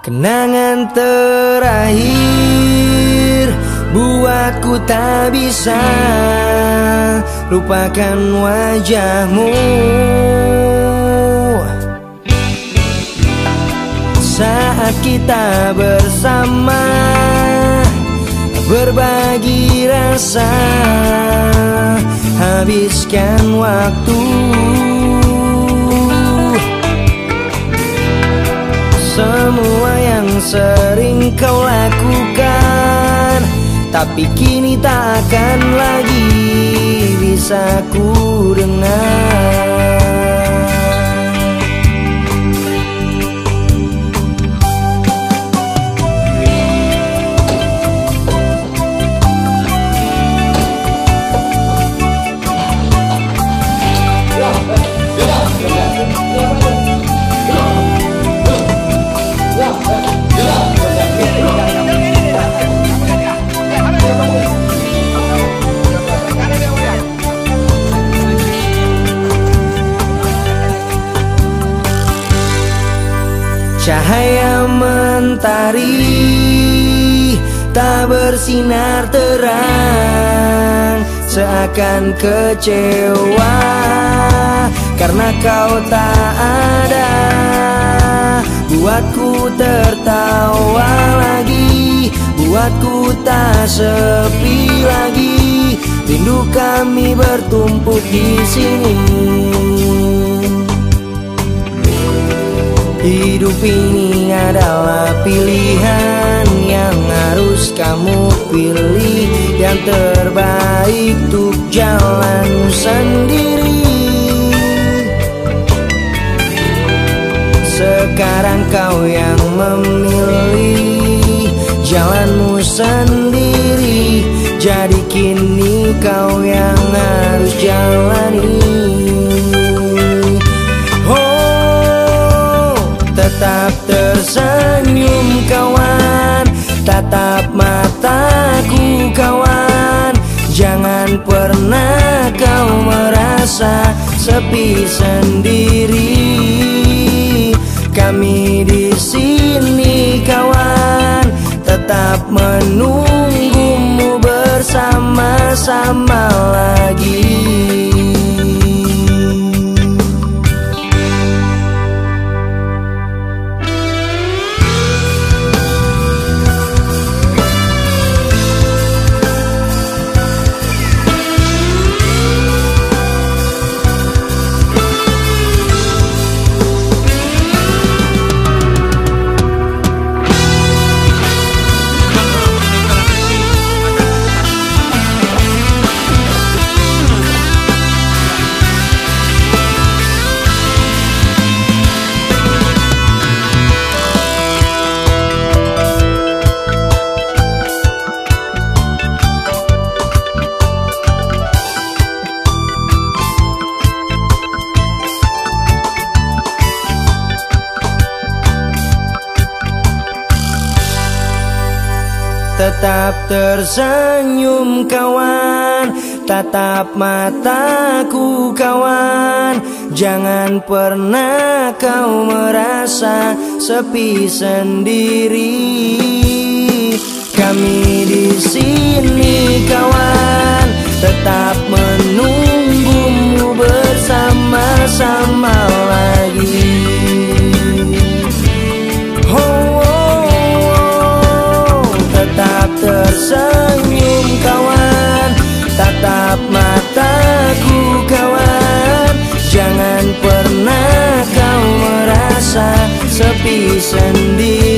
Kenangan terakhir buatku tak bisa lupakan wajahmu. Saat kita bersama berbagi rasa, habiskan waktu. Semua yang sering kau lakukan, tapi kini tak akan lagi bisa ku dengar. Cahaya mentari tak bersinar terang, seakan kecewa karena kau tak ada. Buatku tertawa lagi, buatku tak sepi lagi. Rindu kami bertumpuk di sini. Hidup ini adalah pilihan yang harus kamu pilih. Yang terbaik untuk jalanmu sendiri. Sekarang kau yang memilih jalanmu sendiri. Jadi kini kau yang harus jalani. Tetap tersenyum kawan, tatap mataku kawan. Jangan pernah kau merasa sepi sendiri. Kami di sini kawan, tetap menunggumu bersama-sama lagi. Tetap tersenyum kawan, tatap mataku kawan. Jangan pernah kau merasa sepi sendiri. Kami di sini kawan, tetap menunggumu bersama-sama lagi. Tetap tersenyum kawan, tatap mataku kawan. Jangan pernah kau merasa sepi sendiri.